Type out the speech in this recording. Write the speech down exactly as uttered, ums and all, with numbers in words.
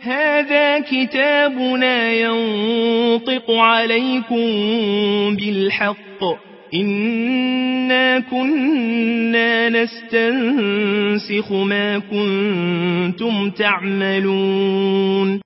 هذا كتابنا ينطق عليكم بالحق إنا كنا نستنسخ ما كنتم تعملون